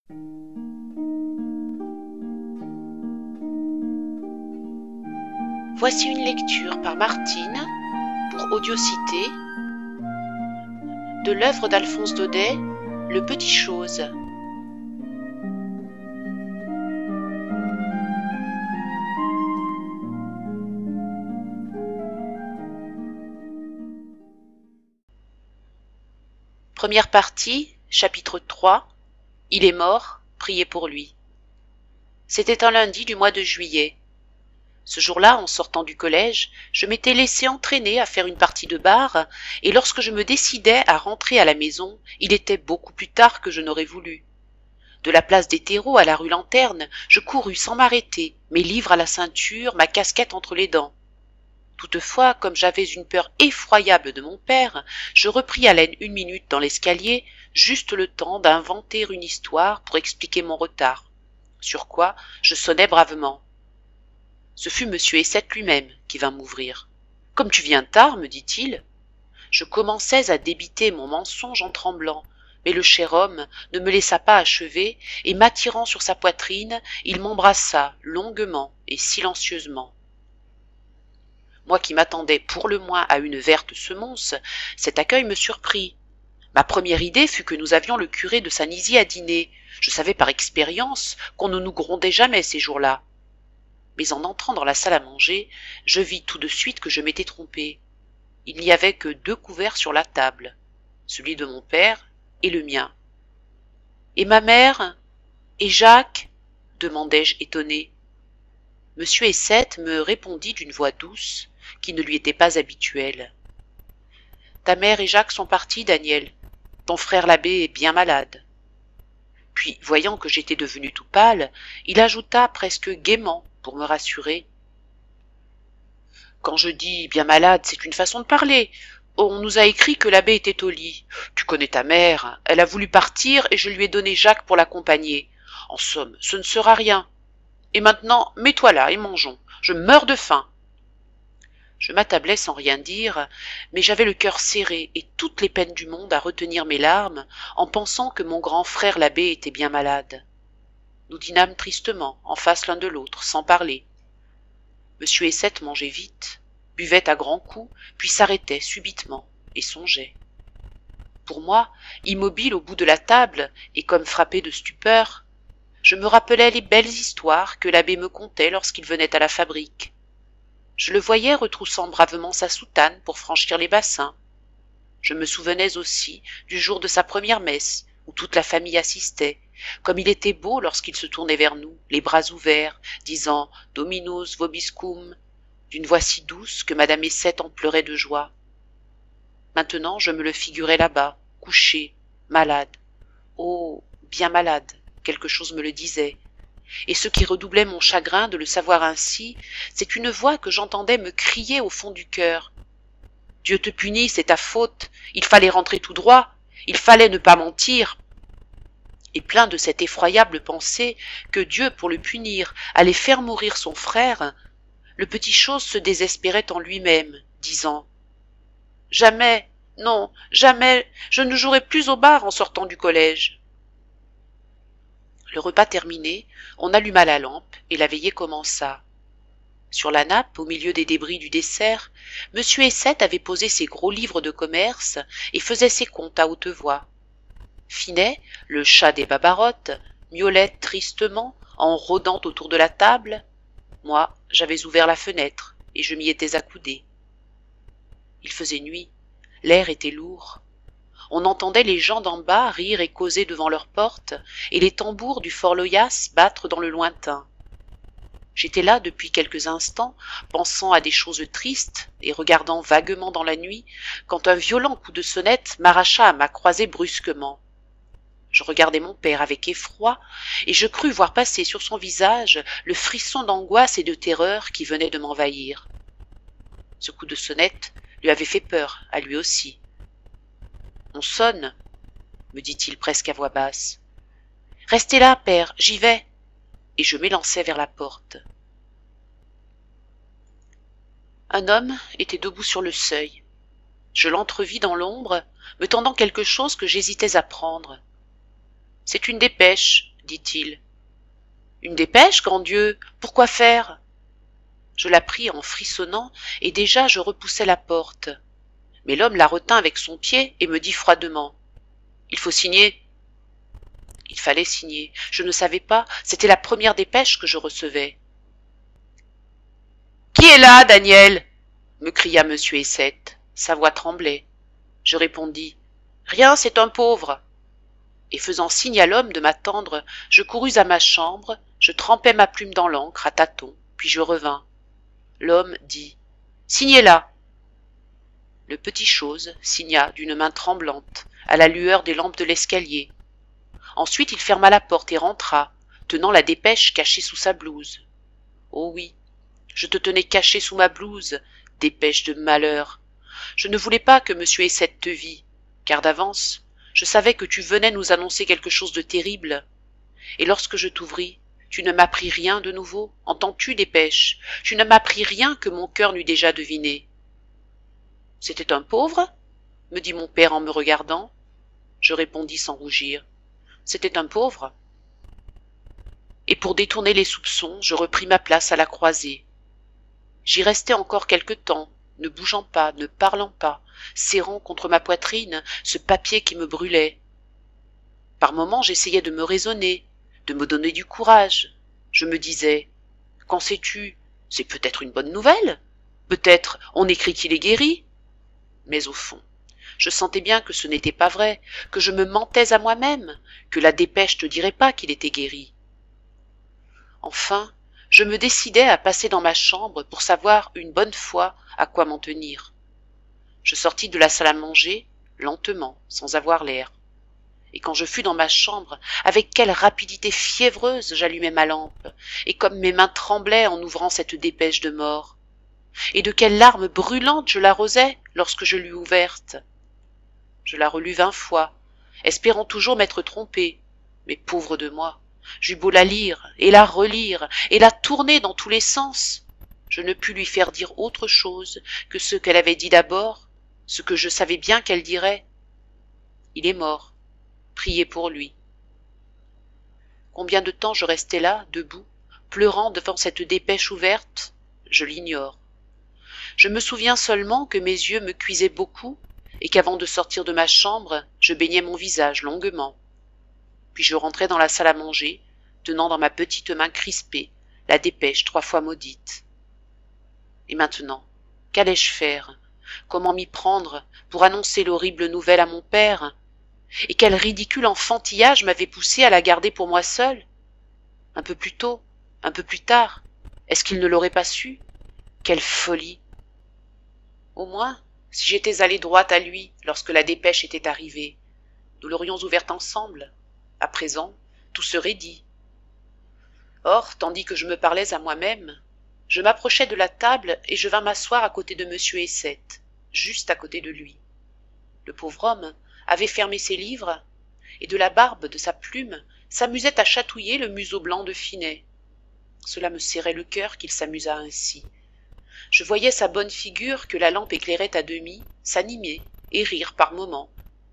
Voici une lecture par Martine pour Audiocité de l'œuvre d'Alphonse Daudet, Le Petit Chose. Première partie, chapitre 3. Il est mort, priez pour lui. C'était un lundi du mois de juillet. Ce jour-là, en sortant du collège, je m'étais laissé entraîner à faire une partie de bar, et lorsque je me décidai à rentrer à la maison, il était beaucoup plus tard que je n'aurais voulu. De la place des terreaux à la rue Lanterne, je courus sans m'arrêter, mes livres à la ceinture, ma casquette entre les dents. Toutefois, comme j'avais une peur effroyable de mon père, je repris haleine une minute dans l'escalier, juste le temps d'inventer une histoire pour expliquer mon retard. Sur quoi je sonnai bravement. Ce fut monsieur Essette lui-même qui vint m'ouvrir. « Comme tu viens tard, me dit-il. » Je commençais à débiter mon mensonge en tremblant, mais le cher homme ne me laissa pas achever, et m'attirant sur sa poitrine, il m'embrassa longuement et silencieusement. Moi qui m'attendais pour le moins à une verte semonce, cet accueil me surprit. Ma première idée fut que nous avions le curé de Saint-Nizier à dîner. Je savais par expérience qu'on ne nous grondait jamais ces jours-là. Mais en entrant dans la salle à manger, je vis tout de suite que je m'étais trompé. Il n'y avait que 2 couverts sur la table, celui de mon père et le mien. « Et ma mère? Et Jacques ?» demandai-je étonné. Monsieur Essette me répondit d'une voix douce, qui ne lui était pas habituelle. « Ta mère et Jacques sont partis, Daniel. Ton frère l'abbé est bien malade. » Puis, voyant que j'étais devenu tout pâle, il ajouta presque gaiement pour me rassurer. « Quand je dis bien malade, c'est une façon de parler. On nous a écrit que l'abbé était au lit. Tu connais ta mère, elle a voulu partir et je lui ai donné Jacques pour l'accompagner. En somme, ce ne sera rien. Et maintenant, mets-toi là et mangeons. Je meurs de faim. » Je m'attablai sans rien dire, mais j'avais le cœur serré et toutes les peines du monde à retenir mes larmes en pensant que mon grand frère l'abbé était bien malade. Nous dînâmes tristement, en face l'un de l'autre, sans parler. Monsieur Essette mangeait vite, buvait à grands coups, puis s'arrêtait subitement et songeait. Pour moi, immobile au bout de la table et comme frappé de stupeur, je me rappelais les belles histoires que l'abbé me contait lorsqu'il venait à la fabrique. Je le voyais retroussant bravement sa soutane pour franchir les bassins. Je me souvenais aussi du jour de sa première messe, où toute la famille assistait, comme il était beau lorsqu'il se tournait vers nous, les bras ouverts, disant « Dominus vobiscum » d'une voix si douce que madame Essette en pleurait de joie. Maintenant je me le figurais là-bas, couché, malade. Oh, bien malade, quelque chose me le disait. Et ce qui redoublait mon chagrin de le savoir ainsi, c'est une voix que j'entendais me crier au fond du cœur. « Dieu te punit, c'est ta faute, il fallait rentrer tout droit, il fallait ne pas mentir. » Et plein de cette effroyable pensée que Dieu, pour le punir, allait faire mourir son frère, le petit chose se désespérait en lui-même, disant « Jamais, non, jamais, je ne jouerai plus au bar en sortant du collège. » Le repas terminé, on alluma la lampe et la veillée commença. Sur la nappe, au milieu des débris du dessert, monsieur Essette avait posé ses gros livres de commerce et faisait ses comptes à haute voix. Finet, le chat des Babarottes, miaulait tristement en rôdant autour de la table. Moi, j'avais ouvert la fenêtre et je m'y étais accoudé. Il faisait nuit, l'air était lourd. On entendait les gens d'en bas rire et causer devant leur porte, et les tambours du Fort Loyasse battre dans le lointain. J'étais là depuis quelques instants, pensant à des choses tristes et regardant vaguement dans la nuit, quand un violent coup de sonnette m'arracha à ma croisée brusquement. Je regardai mon père avec effroi, et je crus voir passer sur son visage le frisson d'angoisse et de terreur qui venait de m'envahir. Ce coup de sonnette lui avait fait peur, à lui aussi. « On sonne, » me dit-il presque à voix basse. « Restez là, père, j'y vais. » Et je m'élançai vers la porte. Un homme était debout sur le seuil. Je l'entrevis dans l'ombre, me tendant quelque chose que j'hésitais à prendre. « C'est une dépêche, dit-il. Une dépêche, grand Dieu, pourquoi faire? Je la pris en frissonnant, et déjà je repoussai la porte. Mais l'homme la retint avec son pied et me dit froidement. Il faut signer. Il fallait signer. Je ne savais pas, c'était la première dépêche que je recevais. Qui est là, Daniel? Me cria M. Essette. Sa voix tremblait. Je répondis. Rien, c'est un pauvre. Et faisant signe à l'homme de m'attendre, je courus à ma chambre, je trempai ma plume dans l'encre à tâtons, puis je revins. L'homme dit « Signez là !» Le petit chose signa d'une main tremblante, à la lueur des lampes de l'escalier. Ensuite il ferma la porte et rentra, tenant la dépêche cachée sous sa blouse. Oh oui, je te tenais caché sous ma blouse, dépêche de malheur. Je ne voulais pas que M. Essette te vît, car d'avance, je savais que tu venais nous annoncer quelque chose de terrible. Et lorsque je t'ouvris, tu ne m'appris rien de nouveau, entends-tu, dépêche? Tu ne m'appris rien que mon cœur n'eût déjà deviné. C'était un pauvre? Me dit mon père en me regardant. Je répondis sans rougir. C'était un pauvre. Et pour détourner les soupçons, je repris ma place à la croisée. J'y restai encore quelque temps, ne bougeant pas, ne parlant pas, serrant contre ma poitrine ce papier qui me brûlait. Par moments j'essayais de me raisonner, de me donner du courage. Je me disais, qu'en sais-tu? C'est peut-être une bonne nouvelle. Peut-être on écrit qu'il est guéri. Mais au fond, je sentais bien que ce n'était pas vrai, que je me mentais à moi-même, que la dépêche ne dirait pas qu'il était guéri. Enfin, je me décidai à passer dans ma chambre pour savoir une bonne fois à quoi m'en tenir. Je sortis de la salle à manger, lentement, sans avoir l'air. Et quand je fus dans ma chambre, avec quelle rapidité fiévreuse j'allumai ma lampe, et comme mes mains tremblaient en ouvrant cette dépêche de mort. Et de quelles larmes brûlantes je l'arrosai lorsque je l'eus ouverte. Je la relus 20 fois, espérant toujours m'être trompée, mais pauvre de moi, j'eus beau la lire, et la relire, et la tourner dans tous les sens. Je ne pus lui faire dire autre chose que ce qu'elle avait dit d'abord, ce que je savais bien qu'elle dirait. Il est mort. Priez pour lui. Combien de temps je restai là, debout, pleurant devant cette dépêche ouverte, je l'ignore. Je me souviens seulement que mes yeux me cuisaient beaucoup et qu'avant de sortir de ma chambre, je baignais mon visage longuement. Puis je rentrai dans la salle à manger, tenant dans ma petite main crispée la dépêche 3 fois maudite. Et maintenant, qu'allais-je faire? Comment m'y prendre pour annoncer l'horrible nouvelle à mon père? Et quel ridicule enfantillage m'avait poussé à la garder pour moi seule? Un peu plus tôt, un peu plus tard, est-ce qu'il ne l'aurait pas su? Quelle folie! Au moins, si j'étais allée droit à lui lorsque la dépêche était arrivée, nous l'aurions ouverte ensemble. À présent, tout serait dit. Or, tandis que je me parlais à moi-même, je m'approchai de la table et je vins m'asseoir à côté de M. Essette, juste à côté de lui. Le pauvre homme avait fermé ses livres, et de la barbe de sa plume s'amusait à chatouiller le museau blanc de Finet. Cela me serrait le cœur qu'il s'amusât ainsi. Je voyais sa bonne figure que la lampe éclairait à demi, s'animer et rire par moments.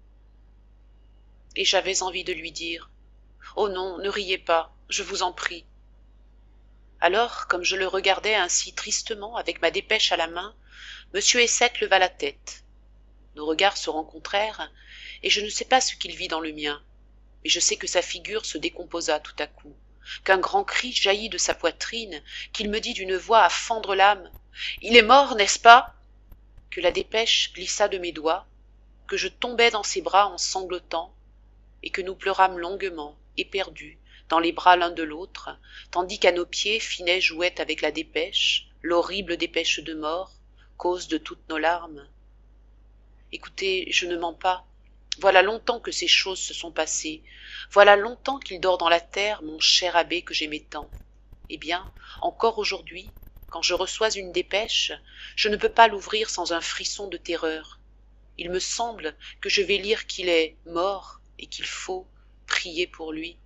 Et j'avais envie de lui dire « Oh non, ne riez pas, je vous en prie !» Alors, comme je le regardais ainsi tristement avec ma dépêche à la main, M. Essette leva la tête. Nos regards se rencontrèrent, et je ne sais pas ce qu'il vit dans le mien, mais je sais que sa figure se décomposa tout à coup, qu'un grand cri jaillit de sa poitrine, qu'il me dit d'une voix à fendre l'âme « Il est mort, n'est-ce pas ?» que la dépêche glissa de mes doigts, que je tombai dans ses bras en sanglotant, et que nous pleurâmes longuement, éperdus, dans les bras l'un de l'autre, tandis qu'à nos pieds Finet jouait avec la dépêche, l'horrible dépêche de mort, cause de toutes nos larmes. Écoutez, je ne mens pas. Voilà longtemps que ces choses se sont passées. Voilà longtemps qu'il dort dans la terre, mon cher abbé que j'aimais tant. Eh bien, encore aujourd'hui, quand je reçois une dépêche, je ne peux pas l'ouvrir sans un frisson de terreur. Il me semble que je vais lire qu'il est mort et qu'il faut prier pour lui.